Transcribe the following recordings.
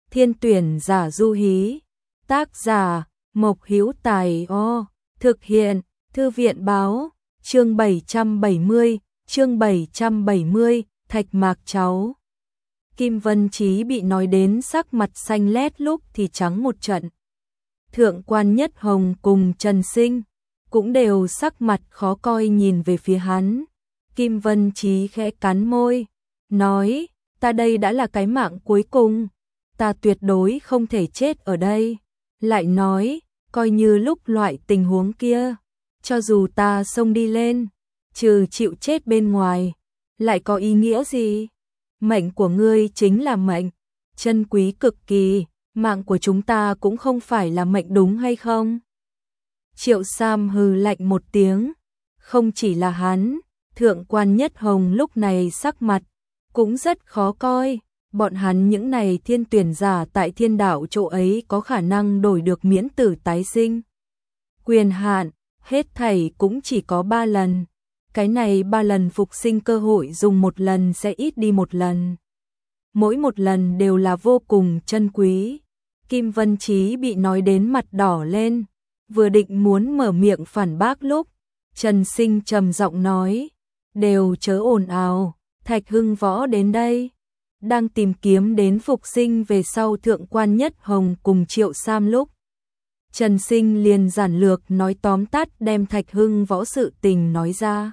Thiên tuyển giả du hí. Tác giả Mộc Hữu Tài. Thực hiện Thư viện báo. Chương 770, Thạch Mạc cháu. Kim Vân Chí bị nói đến sắc mặt xanh lét lúc thì trắng một trận. Thượng quan Nhất Hồng cùng Trần Sinh cũng đều sắc mặt khó coi nhìn về phía hắn. Kim Vân Chí khẽ cắn môi, nói, ta đây đã là cái mạng cuối cùng, ta tuyệt đối không thể chết ở đây. Lại nói, coi như lúc loại tình huống kia, cho dù ta xông đi lên, trừ chịu chết bên ngoài, lại có ý nghĩa gì? Mệnh của ngươi chính là mệnh, chân quý cực kỳ, mạng của chúng ta cũng không phải là mệnh đúng hay không? Triệu Sam hừ lạnh một tiếng, không chỉ là hắn, Thượng quan Nhất Hồng lúc này sắc mặt cũng rất khó coi, bọn hắn những này thiên tuyển giả tại thiên đạo chỗ ấy có khả năng đổi được miễn tử tái sinh. Quyền hạn, hết thảy cũng chỉ có 3 lần. Cái này 3 lần phục sinh cơ hội dùng một lần sẽ ít đi một lần. Mỗi một lần đều là vô cùng chân quý. Kim Vân Chí bị nói đến mặt đỏ lên, vừa định muốn mở miệng phản bác lúc, Trần Sinh trầm giọng nói, đều chớ ồn ào, Thạch Hưng Võ đến đây. Đang tìm kiếm đến phục sinh về sau Thượng quan Nhất Hồng cùng Triệu Sam lúc. Trần Sinh liền giản lược nói tóm tắt đem Thạch Hưng Võ sự tình nói ra.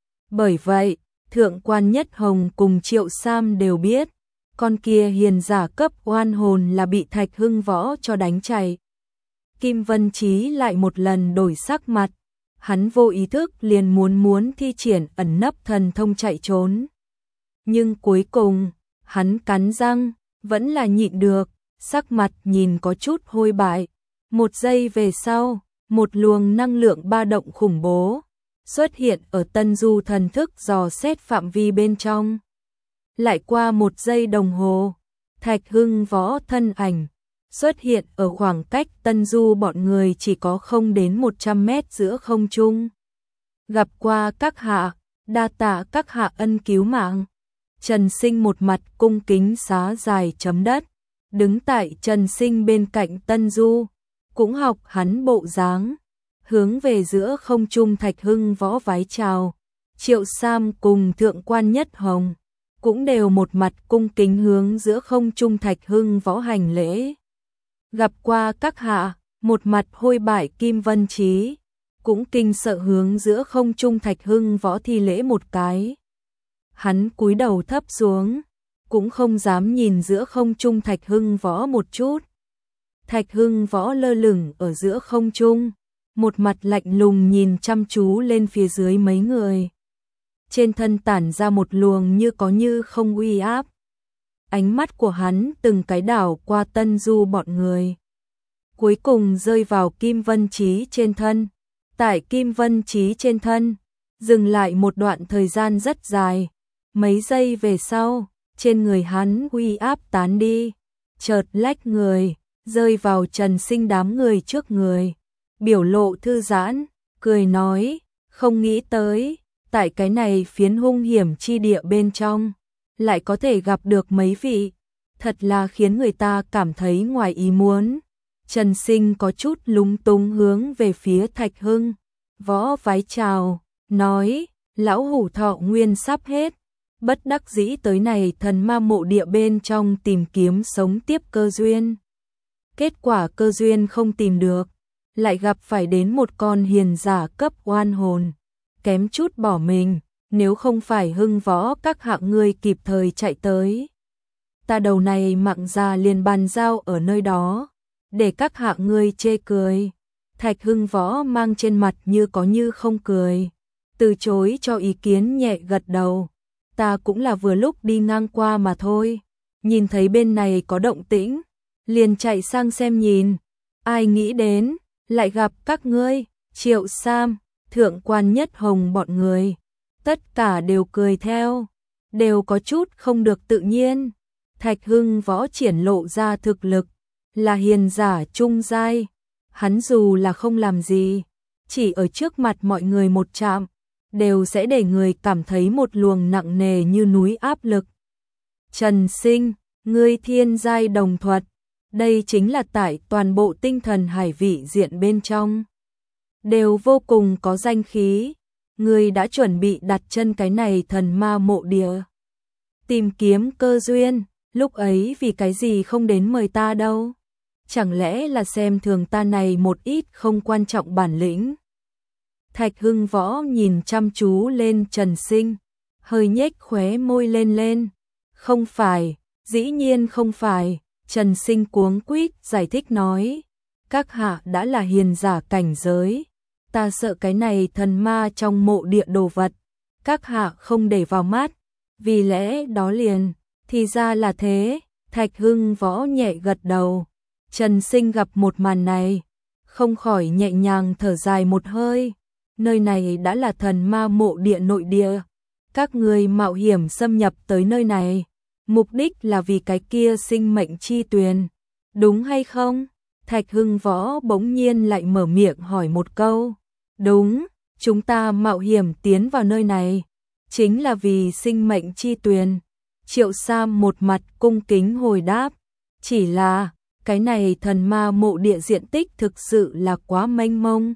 Bởi vậy, Thượng quan Nhất Hồng cùng Triệu Sam đều biết, con kia hiền giả cấp oan hồn là bị Thạch Hưng Võ cho đánh chạy. Kim Vân Chí lại một lần đổi sắc mặt, hắn vô ý thức liền muốn thi triển ẩn nấp thần thông chạy trốn. Nhưng cuối cùng, hắn cắn răng, vẫn là nhịn được, sắc mặt nhìn có chút hôi bại. Một giây về sau, một luồng năng lượng ba động khủng bố xuất hiện ở Tân Du thần thức dò xét phạm vi bên trong. Lại qua 1 giây đồng hồ, Thạch Hưng Võ thân ảnh xuất hiện ở khoảng cách Tân Du bọn người chỉ có không đến 100 mét giữa không trung. Gặp qua các hạ, đa tạ các hạ ân cứu mạng. Trần Sinh một mặt cung kính xá dài chấm đất, đứng tại Trần Sinh bên cạnh Tân Du, cũng học hắn bộ dáng, hướng về giữa không trung Thạch Hưng Võ vái chào. Triệu Sam cùng Thượng quan Nhất Hồng cũng đều một mặt cung kính hướng giữa không trung Thạch Hưng Võ hành lễ. Gặp qua các hạ, một mặt hôi bại Kim Vân Chí cũng kinh sợ hướng giữa không trung Thạch Hưng Võ thi lễ một cái. Hắn cúi đầu thấp xuống, cũng không dám nhìn giữa không trung Thạch Hưng Võ một chút. Thạch Hưng Võ lơ lửng ở giữa không trung, một mặt lạnh lùng nhìn chăm chú lên phía dưới mấy người. Trên thân tản ra một luồng như có như không uy áp. Ánh mắt của hắn từng cái đảo qua Tân Du bọn người, cuối cùng rơi vào Kim Vân Chí trên thân. Tại Kim Vân Chí trên thân, dừng lại một đoạn thời gian rất dài. Mấy giây về sau, trên người hắn uy áp tán đi, chợt lách người, rơi vào Trần Sinh đám người trước người. Biểu lộ thư giãn, cười nói, không nghĩ tới, tại cái này phiến hung hiểm chi địa bên trong, lại có thể gặp được mấy vị, thật là khiến người ta cảm thấy ngoài ý muốn. Trần Sinh có chút lúng túng hướng về phía Thạch Hưng Võ vái chào, nói, lão hủ thọ nguyên sắp hết, bất đắc dĩ tới này thần ma mộ địa bên trong tìm kiếm sống tiếp cơ duyên. Kết quả cơ duyên không tìm được, lại gặp phải đến một con hiền giả cấp oan hồn, kém chút bỏ mình, nếu không phải Hưng Võ các hạng ngươi kịp thời chạy tới, ta đầu này mạng già liền bàn giao ở nơi đó, để các hạng ngươi chê cười. Thạch Hưng Võ mang trên mặt như có như không cười, từ chối cho ý kiến nhẹ gật đầu, ta cũng là vừa lúc đi ngang qua mà thôi, nhìn thấy bên này có động tĩnh, liền chạy sang xem nhìn, ai nghĩ đến, lại gặp các ngươi. Triệu Sam, Thượng quan Nhất Hồng bọn người, tất cả đều cười theo, đều có chút không được tự nhiên. Thạch Hưng Võ triển lộ ra thực lực, là hiền giả trung giai, hắn dù là không làm gì, chỉ ở trước mặt mọi người một chạm, đều sẽ để người cảm thấy một luồng nặng nề như núi áp lực. Trần Sinh, ngươi thiên giai đồng thuật, Đây chính là tại toàn bộ tinh thần hải vị diện bên trong. Đều vô cùng có danh khí. Ngươi đã chuẩn bị đặt chân cái này thần ma mộ địa. Tìm kiếm cơ duyên, lúc ấy vì cái gì không đến mời ta đâu. Chẳng lẽ là xem thường ta này một ít không quan trọng bản lĩnh. Thạch Hưng Võ nhìn chăm chú lên Trần Sinh, hơi nhếch khóe môi lên. Không phải, dĩ nhiên không phải. Trần Sinh cuống quýt giải thích nói. Các hạ đã là hiền giả cảnh giới. Ta sợ cái này thần ma trong mộ địa đồ vật. Các hạ không để vào mắt. Vì lẽ đó liền, thì ra là thế. Thạch Hưng Võ nhẹ gật đầu. Trần Sinh gặp một màn này, không khỏi nhẹ nhàng thở dài một hơi. Nơi này đã là thần ma mộ địa nội địa. Các người mạo hiểm xâm nhập tới nơi này, mục đích là vì cái kia sinh mệnh chi tuyền, đúng hay không? Thạch Hưng Võ bỗng nhiên lại mở miệng hỏi một câu. Đúng, chúng ta mạo hiểm tiến vào nơi này, chính là vì sinh mệnh chi tuyền. Triệu Sam một mặt cung kính hồi đáp. Chỉ là, cái này thần ma mộ địa diện tích thực sự là quá mênh mông.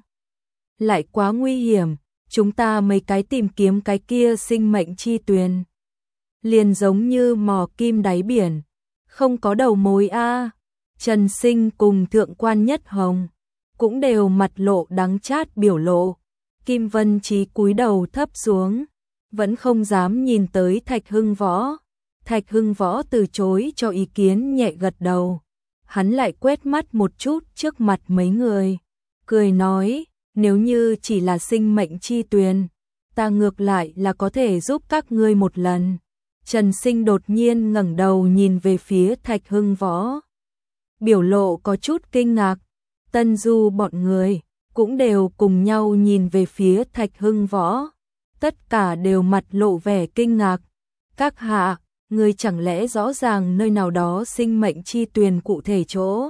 Lại quá nguy hiểm, chúng ta mấy cái tìm kiếm cái kia sinh mệnh chi tuyền. Liền giống như mò kim đáy biển, không có đầu mối a. Trần Sinh cùng Thượng quan Nhất Hồng cũng đều mặt lộ đắng chát biểu lộ. Kim Vân Chí cúi đầu thấp xuống, vẫn không dám nhìn tới Thạch Hưng Võ. Thạch Hưng Võ từ chối cho ý kiến nhẹ gật đầu. Hắn lại quét mắt một chút trước mặt mấy người, cười nói, nếu như chỉ là sinh mệnh chi tuyền, ta ngược lại là có thể giúp các ngươi một lần. Trần Sinh đột nhiên ngẩng đầu nhìn về phía Thạch Hưng Võ. Biểu lộ có chút kinh ngạc. Tân Du bọn người cũng đều cùng nhau nhìn về phía Thạch Hưng Võ. Tất cả đều mặt lộ vẻ kinh ngạc. Các hạ, ngươi chẳng lẽ rõ ràng nơi nào đó sinh mệnh chi tuyền cụ thể chỗ?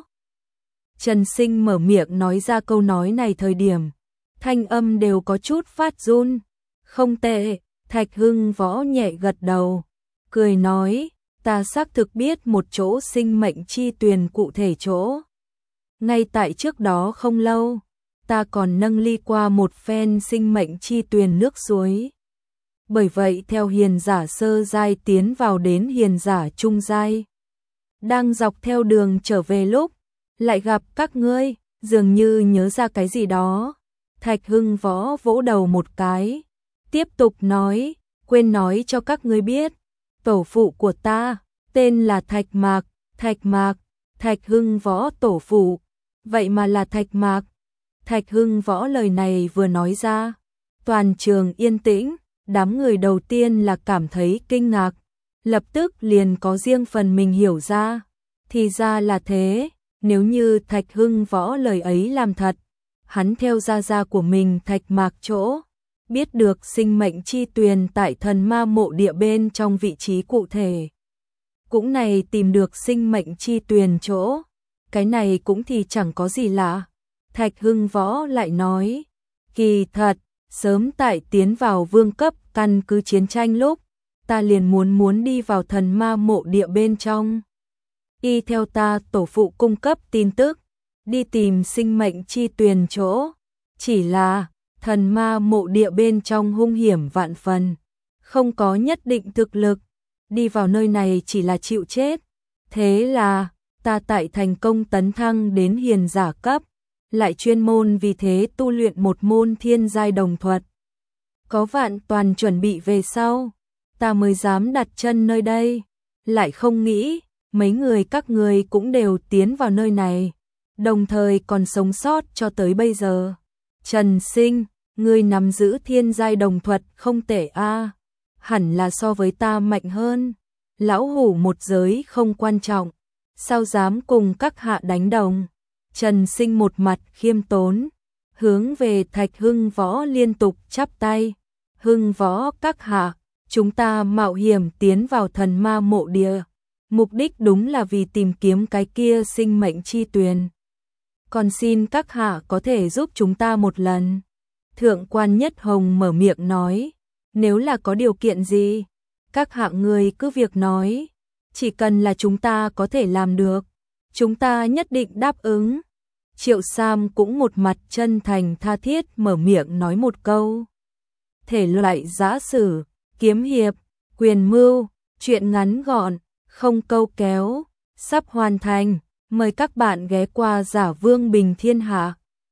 Trần Sinh mở miệng nói ra câu nói này thời điểm, thanh âm đều có chút phát run. Không tệ, Thạch Hưng Võ nhẹ gật đầu, cười nói, ta xác thực biết một chỗ sinh mệnh chi tuyền cụ thể chỗ. Ngay tại trước đó không lâu, ta còn nâng ly qua một phen sinh mệnh chi tuyền nước suối. Bởi vậy theo hiền giả sơ giai tiến vào đến hiền giả trung giai. Đang dọc theo đường trở về lúc, lại gặp các ngươi, dường như nhớ ra cái gì đó. Thạch Hưng Võ vỗ đầu một cái, tiếp tục nói, quên nói cho các ngươi biết, tổ phụ của ta, tên là Thạch Mạc, Thạch Hưng Võ tổ phụ, vậy mà là Thạch Mạc. Thạch Hưng Võ lời này vừa nói ra, toàn trường yên tĩnh, đám người đầu tiên là cảm thấy kinh ngạc, lập tức liền có riêng phần mình hiểu ra, thì ra là thế, nếu như Thạch Hưng Võ lời ấy làm thật, hắn theo gia gia của mình Thạch Mạc chỗ, biết được sinh mệnh chi tuyền tại thần ma mộ địa bên trong vị trí cụ thể. Cũng này tìm được sinh mệnh chi tuyền chỗ, cái này cũng thì chẳng có gì lạ. Thạch Hưng Võ lại nói, kỳ thật, sớm tại tiến vào vương cấp căn cứ chiến tranh lúc, ta liền muốn đi vào thần ma mộ địa bên trong. Y theo ta tổ phụ cung cấp tin tức, đi tìm sinh mệnh chi tuyền chỗ, chỉ là thần ma mộ địa bên trong hung hiểm vạn phần, không có nhất định thực lực, đi vào nơi này chỉ là chịu chết. Thế là, ta tại thành công tấn thăng đến hiền giả cấp, lại chuyên môn vì thế tu luyện một môn thiên giai đồng thuật. Có vạn toàn chuẩn bị về sau, ta mới dám đặt chân nơi đây, lại không nghĩ, mấy người các người cũng đều tiến vào nơi này, đồng thời còn sống sót cho tới bây giờ. Trần Sinh, ngươi nắm giữ thiên giai đồng thuật không tệ a, hẳn là so với ta mạnh hơn. Lão hủ một giới không quan trọng, sao dám cùng các hạ đánh đồng. Trần Sinh một mặt khiêm tốn, hướng về Thạch Hưng Võ liên tục chắp tay. Hưng Võ các hạ, chúng ta mạo hiểm tiến vào thần ma mộ địa, mục đích đúng là vì tìm kiếm cái kia sinh mệnh chi tuyền. Còn xin các hạ có thể giúp chúng ta một lần. Thượng quan Nhất Hồng mở miệng nói, nếu là có điều kiện gì, các hạ người cứ việc nói, chỉ cần là chúng ta có thể làm được, chúng ta nhất định đáp ứng. Triệu Sam cũng một mặt chân thành tha thiết mở miệng nói một câu. Thể loại giã sử, kiếm hiệp, quyền mưu, truyện ngắn gọn, không câu kéo, sắp hoàn thành. Mời các bạn ghé qua Giả Vương Bình Thiên Hạ.